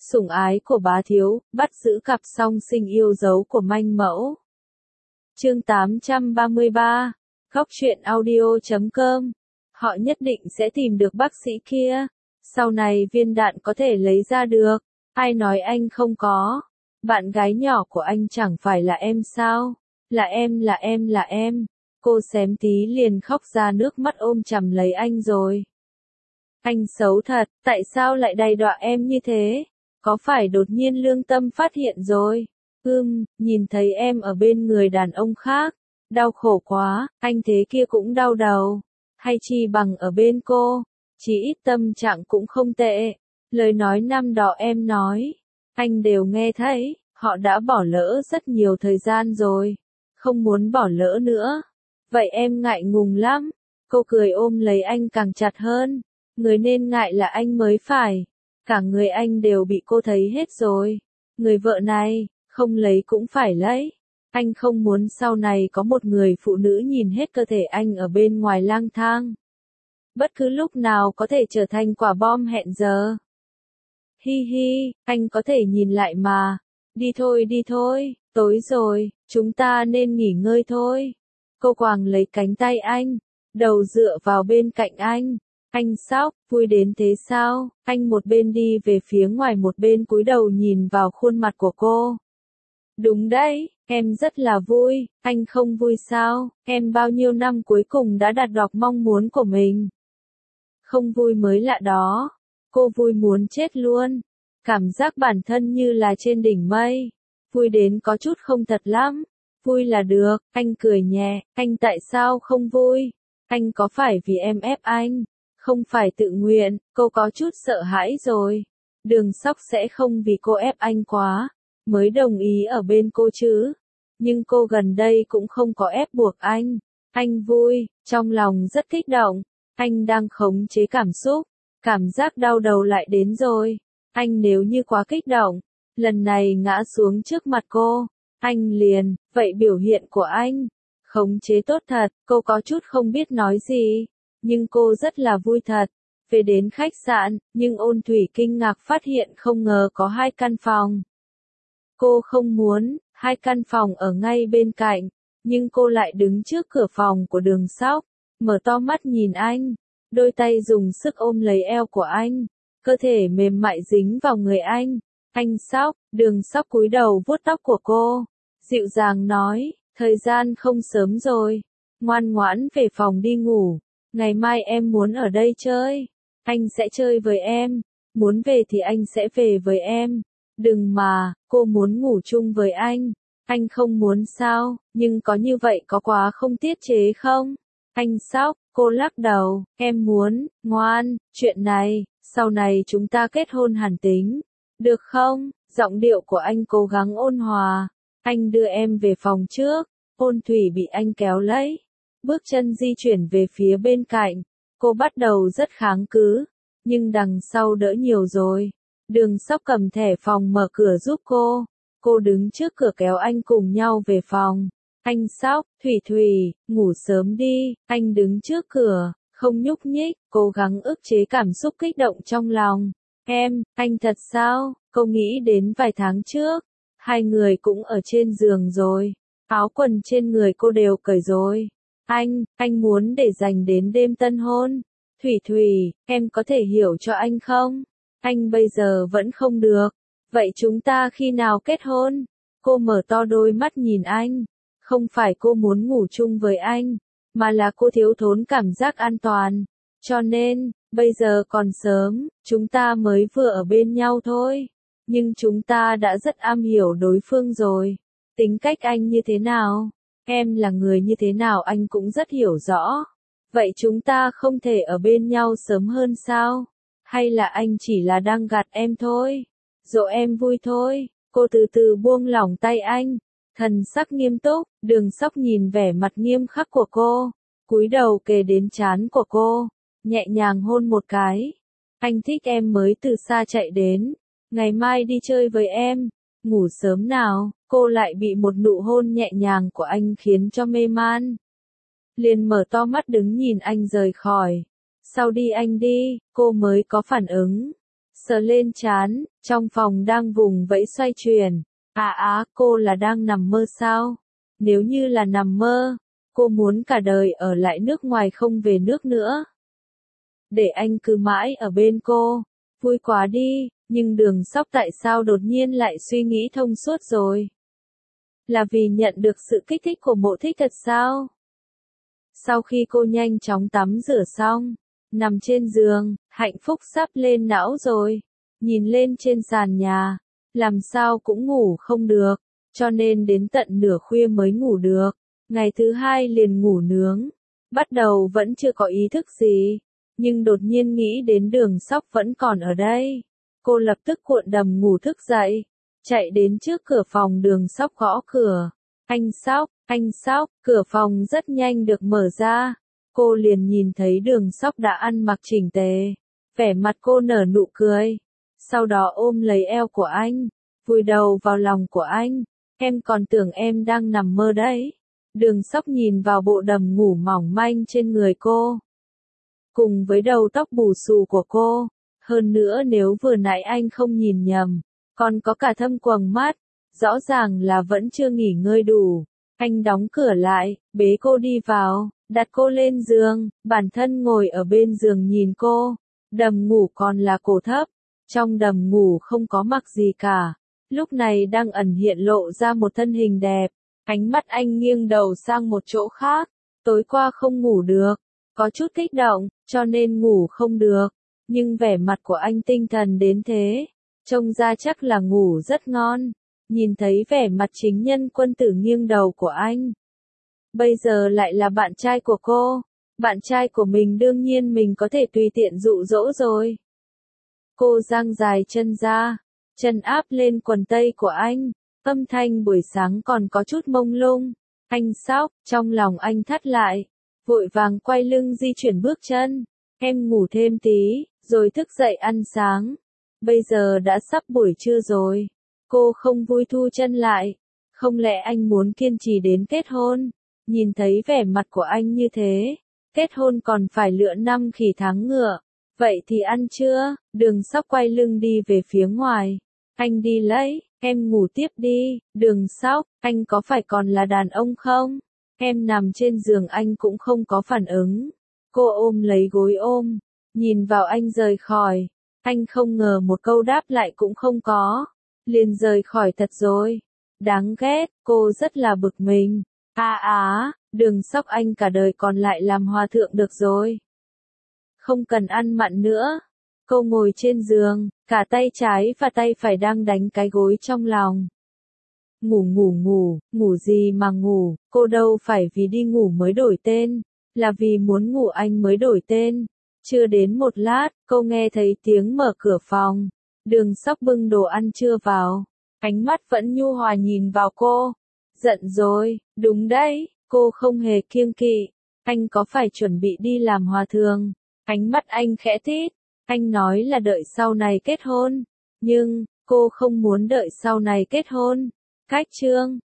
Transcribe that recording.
Sủng ái của bá thiếu, bắt giữ cặp song sinh yêu dấu của manh mẫu. Chương 833, Góc truyện audio.com. Họ nhất định sẽ tìm được bác sĩ kia. Sau này viên đạn có thể lấy ra được. Ai nói anh không có? Bạn gái nhỏ của anh chẳng phải là em sao? Là em. Cô xém tí liền khóc ra nước mắt ôm chầm lấy anh rồi. Anh xấu thật, tại sao lại đầy đọa em như thế? Có phải đột nhiên lương tâm phát hiện rồi? Nhìn thấy em ở bên người đàn ông khác. Đau khổ quá, anh thế kia cũng đau đầu. Hay chi bằng ở bên cô. Chỉ ít tâm trạng cũng không tệ. Lời nói năm đó em nói. Anh đều nghe thấy, họ đã bỏ lỡ rất nhiều thời gian rồi. Không muốn bỏ lỡ nữa. Vậy em ngại ngùng lắm. Cô cười ôm lấy anh càng chặt hơn. Người nên ngại là anh mới phải. Cả người anh đều bị cô thấy hết rồi. Người vợ này, không lấy cũng phải lấy. Anh không muốn sau này có một người phụ nữ nhìn hết cơ thể anh ở bên ngoài lang thang. Bất cứ lúc nào có thể trở thành quả bom hẹn giờ. Hi hi, anh có thể nhìn lại mà. Đi thôi, tối rồi, chúng ta nên nghỉ ngơi thôi. Cô quàng lấy cánh tay anh, đầu dựa vào bên cạnh anh. Anh sóc, vui đến thế sao? Anh một bên đi về phía ngoài một bên cúi đầu nhìn vào khuôn mặt của cô. Đúng đấy, em rất là vui, anh không vui sao? Em bao nhiêu năm cuối cùng đã đạt được mong muốn của mình. Không vui mới lạ đó. Cô vui muốn chết luôn. Cảm giác bản thân như là trên đỉnh mây. Vui đến có chút không thật lắm. Vui là được, anh cười nhẹ. Anh tại sao không vui? Anh có phải vì em ép anh? Không phải tự nguyện, cô có chút sợ hãi rồi. Đường Sóc sẽ không vì cô ép anh quá, mới đồng ý ở bên cô chứ. Nhưng cô gần đây cũng không có ép buộc anh. Anh vui, trong lòng rất kích động. Anh đang khống chế cảm xúc. Cảm giác đau đầu lại đến rồi. Anh nếu như quá kích động, lần này ngã xuống trước mặt cô, anh liền, vậy biểu hiện của anh, khống chế tốt thật, cô có chút không biết nói gì. Nhưng cô rất là vui thật. Về đến khách sạn, nhưng Ôn Thủy kinh ngạc phát hiện không ngờ có 2 căn phòng. Cô không muốn, 2 căn phòng ở ngay bên cạnh, nhưng cô lại đứng trước cửa phòng của Đường Sóc, mở to mắt nhìn anh, đôi tay dùng sức ôm lấy eo của anh, cơ thể mềm mại dính vào người anh. Anh Sóc, Đường Sóc cúi đầu vuốt tóc của cô, dịu dàng nói, thời gian không sớm rồi, ngoan ngoãn về phòng đi ngủ. Ngày mai em muốn ở đây chơi. Anh sẽ chơi với em. Muốn về thì anh sẽ về với em. Đừng mà, cô muốn ngủ chung với anh. Anh không muốn sao, nhưng có như vậy có quá không tiết chế không? Anh Sóc, cô lắc đầu, em muốn, ngoan, chuyện này, sau này chúng ta kết hôn hẳn tính. Được không? Giọng điệu của anh cố gắng ôn hòa. Anh đưa em về phòng trước. Ôn Thủy bị anh kéo lấy. Bước chân di chuyển về phía bên cạnh, cô bắt đầu rất kháng cự, nhưng đằng sau đỡ nhiều rồi. Đường Sóc cầm thẻ phòng mở cửa giúp cô đứng trước cửa kéo anh cùng nhau về phòng. Anh Sóc, Thủy, ngủ sớm đi, anh đứng trước cửa, không nhúc nhích, cố gắng ức chế cảm xúc kích động trong lòng. Anh thật sao, cô nghĩ đến vài tháng trước, 2 người cũng ở trên giường rồi, áo quần trên người cô đều cởi rồi. Anh muốn để dành đến đêm tân hôn. Thủy, em có thể hiểu cho anh không? Anh bây giờ vẫn không được. Vậy chúng ta khi nào kết hôn? Cô mở to đôi mắt nhìn anh. Không phải cô muốn ngủ chung với anh, mà là cô thiếu thốn cảm giác an toàn. Cho nên, bây giờ còn sớm, chúng ta mới vừa ở bên nhau thôi. Nhưng chúng ta đã rất am hiểu đối phương rồi. Tính cách anh như thế nào? Em là người như thế nào anh cũng rất hiểu rõ. Vậy chúng ta không thể ở bên nhau sớm hơn sao? Hay là anh chỉ là đang gạt em thôi? Dỗ em vui thôi. Cô từ từ buông lỏng tay anh. Thần sắc nghiêm túc, Đường Sóc nhìn vẻ mặt nghiêm khắc của cô. Cúi đầu kề đến trán của cô. Nhẹ nhàng hôn một cái. Anh thích em mới từ xa chạy đến. Ngày mai đi chơi với em. Ngủ sớm nào. Cô lại bị một nụ hôn nhẹ nhàng của anh khiến cho mê man. Liền mở to mắt đứng nhìn anh rời khỏi. Sau đi anh đi, cô mới có phản ứng. Sờ lên trán, trong phòng đang vùng vẫy xoay chuyển. Cô là đang nằm mơ sao? Nếu như là nằm mơ, cô muốn cả đời ở lại nước ngoài không về nước nữa. Để anh cứ mãi ở bên cô, vui quá đi, nhưng Đường Sóc tại sao đột nhiên lại suy nghĩ thông suốt rồi? Là vì nhận được sự kích thích của Mộ Thích thật sao? Sau khi cô nhanh chóng tắm rửa xong, nằm trên giường, hạnh phúc sắp lên não rồi. Nhìn lên trên sàn nhà, làm sao cũng ngủ không được, cho nên đến tận nửa khuya mới ngủ được. Ngày thứ hai liền ngủ nướng. Bắt đầu vẫn chưa có ý thức gì, nhưng đột nhiên nghĩ đến Đường Sóc vẫn còn ở đây. Cô lập tức cuộn đầm ngủ thức dậy, chạy đến trước cửa phòng Đường Sóc gõ cửa. Anh Sóc, cửa phòng rất nhanh được mở ra. Cô liền nhìn thấy Đường Sóc đã ăn mặc chỉnh tề. Vẻ mặt cô nở nụ cười. Sau đó ôm lấy eo của anh, vùi đầu vào lòng của anh. Em còn tưởng em đang nằm mơ đấy. Đường Sóc nhìn vào bộ đầm ngủ mỏng manh trên người cô, cùng với đầu tóc bù xù của cô. Hơn nữa nếu vừa nãy anh không nhìn nhầm, còn có cả thâm quầng mắt, rõ ràng là vẫn chưa nghỉ ngơi đủ. Anh đóng cửa lại, bế cô đi vào, đặt cô lên giường, bản thân ngồi ở bên giường nhìn cô. Đầm ngủ còn là cổ thấp, trong đầm ngủ không có mặc gì cả. Lúc này đang ẩn hiện lộ ra một thân hình đẹp. Ánh mắt anh nghiêng đầu sang một chỗ khác. Tối qua không ngủ được, có chút kích động, cho nên ngủ không được. Nhưng vẻ mặt của anh tinh thần đến thế, trông ra chắc là ngủ rất ngon. Nhìn thấy vẻ mặt chính nhân quân tử nghiêng đầu của anh. Bây giờ lại là bạn trai của cô. Bạn trai của mình đương nhiên mình có thể tùy tiện dụ dỗ rồi. Cô dang dài chân ra, chân áp lên quần tây của anh. Âm thanh buổi sáng còn có chút mông lung. Anh Sóc, trong lòng anh thắt lại, vội vàng quay lưng di chuyển bước chân. Em ngủ thêm tí, rồi thức dậy ăn sáng. Bây giờ đã sắp buổi trưa rồi. Cô không vui thu chân lại. Không lẽ anh muốn kiên trì đến kết hôn? Nhìn thấy vẻ mặt của anh như thế, kết hôn còn phải lựa năm khỉ tháng ngựa. Vậy thì ăn chưa? Đường Sóc quay lưng đi về phía ngoài. Anh đi lấy, em ngủ tiếp đi. Đường Sóc, anh có phải còn là đàn ông không? Em nằm trên giường anh cũng không có phản ứng. Cô ôm lấy gối ôm, nhìn vào anh rời khỏi. Anh không ngờ một câu đáp lại cũng không có. Liền rời khỏi thật rồi. Đáng ghét, cô rất là bực mình. Đường Sóc anh cả đời còn lại làm hòa thượng được rồi. Không cần ăn mặn nữa. Cô ngồi trên giường, cả tay trái và tay phải đang đánh cái gối trong lòng. Ngủ gì mà ngủ, cô đâu phải vì đi ngủ mới đổi tên, là vì muốn ngủ anh mới đổi tên. Chưa đến một lát, cô nghe thấy tiếng mở cửa phòng. Đường Sóc bưng đồ ăn trưa vào, ánh mắt vẫn nhu hòa nhìn vào cô. Giận rồi, đúng đấy, cô không hề kiêng kỵ. Anh có phải chuẩn bị đi làm hòa thượng? Ánh mắt anh khẽ tít. Anh nói là đợi sau này kết hôn. Nhưng, cô không muốn đợi sau này kết hôn. Cách chương